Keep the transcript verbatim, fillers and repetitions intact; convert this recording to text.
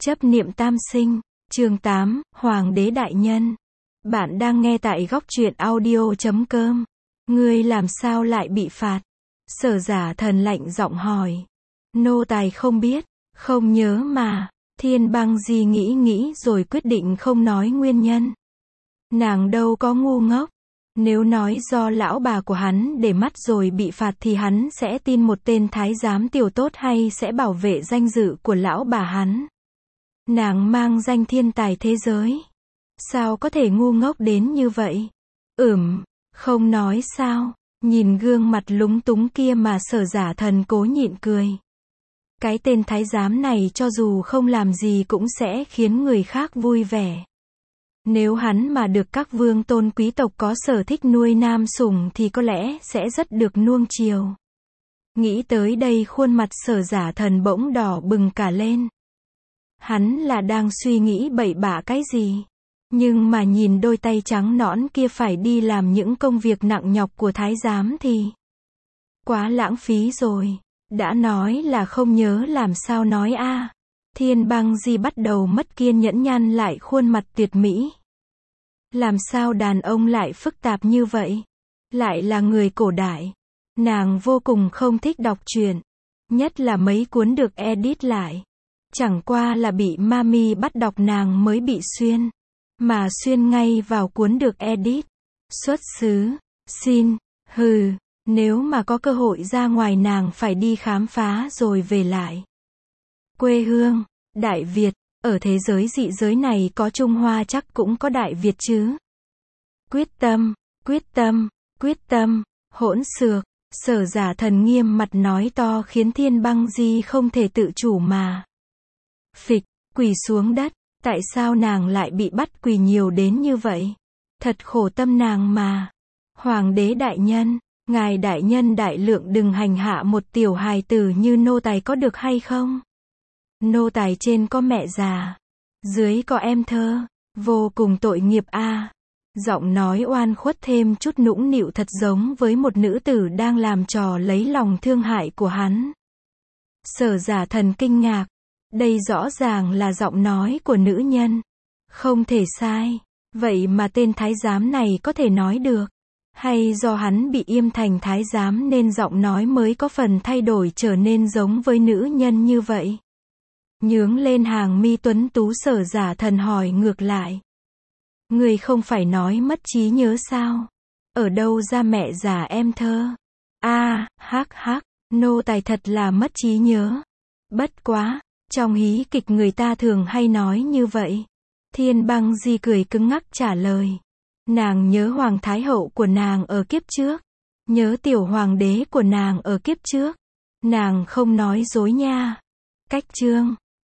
Chấp niệm tam sinh, chương tám, Hoàng đế đại nhân. Bạn đang nghe tại góc truyện audio chấm com. Ngươi làm sao lại bị phạt? Sở Giả Thần lạnh giọng hỏi. Nô tài không biết, không nhớ mà. Thiên Băng Di nghĩ nghĩ rồi quyết định không nói nguyên nhân. Nàng đâu có ngu ngốc. Nếu nói do lão bà của hắn để mắt rồi bị phạt thì hắn sẽ tin một tên thái giám tiểu tốt hay sẽ bảo vệ danh dự của lão bà hắn. Nàng mang danh thiên tài thế giới. Sao có thể ngu ngốc đến như vậy? Ừm, không nói sao. Nhìn gương mặt lúng túng kia mà Sở Giả Thần cố nhịn cười. Cái tên thái giám này cho dù không làm gì cũng sẽ khiến người khác vui vẻ. Nếu hắn mà được các vương tôn quý tộc có sở thích nuôi nam sủng thì có lẽ sẽ rất được nuông chiều. Nghĩ tới đây khuôn mặt Sở Giả Thần bỗng đỏ bừng cả lên. Hắn là đang suy nghĩ bậy bạ cái gì? Nhưng mà nhìn đôi tay trắng nõn kia phải đi làm những công việc nặng nhọc của thái giám thì quá lãng phí rồi. Đã nói là không nhớ làm sao nói a. À. Thiên Băng Di bắt đầu mất kiên nhẫn nhăn lại khuôn mặt tuyệt mỹ. Làm sao đàn ông lại phức tạp như vậy? Lại là người cổ đại. Nàng vô cùng không thích đọc truyện. Nhất là mấy cuốn được edit lại. Chẳng qua là bị mami bắt đọc nàng mới bị xuyên. Mà xuyên ngay vào cuốn được edit. Xuất xứ. Xin. Hừ. Nếu mà có cơ hội ra ngoài nàng phải đi khám phá rồi về lại. Quê hương. Đại Việt. Ở thế giới dị giới này có Trung Hoa chắc cũng có Đại Việt chứ. Quyết tâm. Quyết tâm. Quyết tâm. Hỗn xược. Sở Giả Thần nghiêm mặt nói to khiến Thiên Băng Di không thể tự chủ mà. Phịch, quỳ xuống đất. Tại sao nàng lại bị bắt quỳ nhiều đến như vậy? Thật khổ tâm nàng mà. Hoàng đế đại nhân, ngài đại nhân đại lượng đừng hành hạ một tiểu hài tử như nô tài có được hay không? Nô tài trên có mẹ già, dưới có em thơ, vô cùng tội nghiệp a. À. Giọng nói oan khuất thêm chút nũng nịu thật giống với một nữ tử đang làm trò lấy lòng thương hại của hắn. Sở Giả Thần kinh ngạc. Đây rõ ràng là giọng nói của nữ nhân. Không thể sai. Vậy mà tên thái giám này có thể nói được. Hay do hắn bị yêm thành thái giám nên giọng nói mới có phần thay đổi trở nên giống với nữ nhân như vậy. Nhướng lên hàng mi tuấn tú Sở Giả Thần hỏi ngược lại. Người không phải nói mất trí nhớ sao? Ở đâu ra mẹ già em thơ? A, à, hắc hắc, nô tài thật là mất trí nhớ. Bất quá. Trong hí kịch người ta thường hay nói như vậy. Thiên Băng Di cười cứng ngắc trả lời. Nàng nhớ Hoàng Thái Hậu của nàng ở kiếp trước. Nhớ tiểu hoàng đế của nàng ở kiếp trước. Nàng không nói dối nha. Cách chương.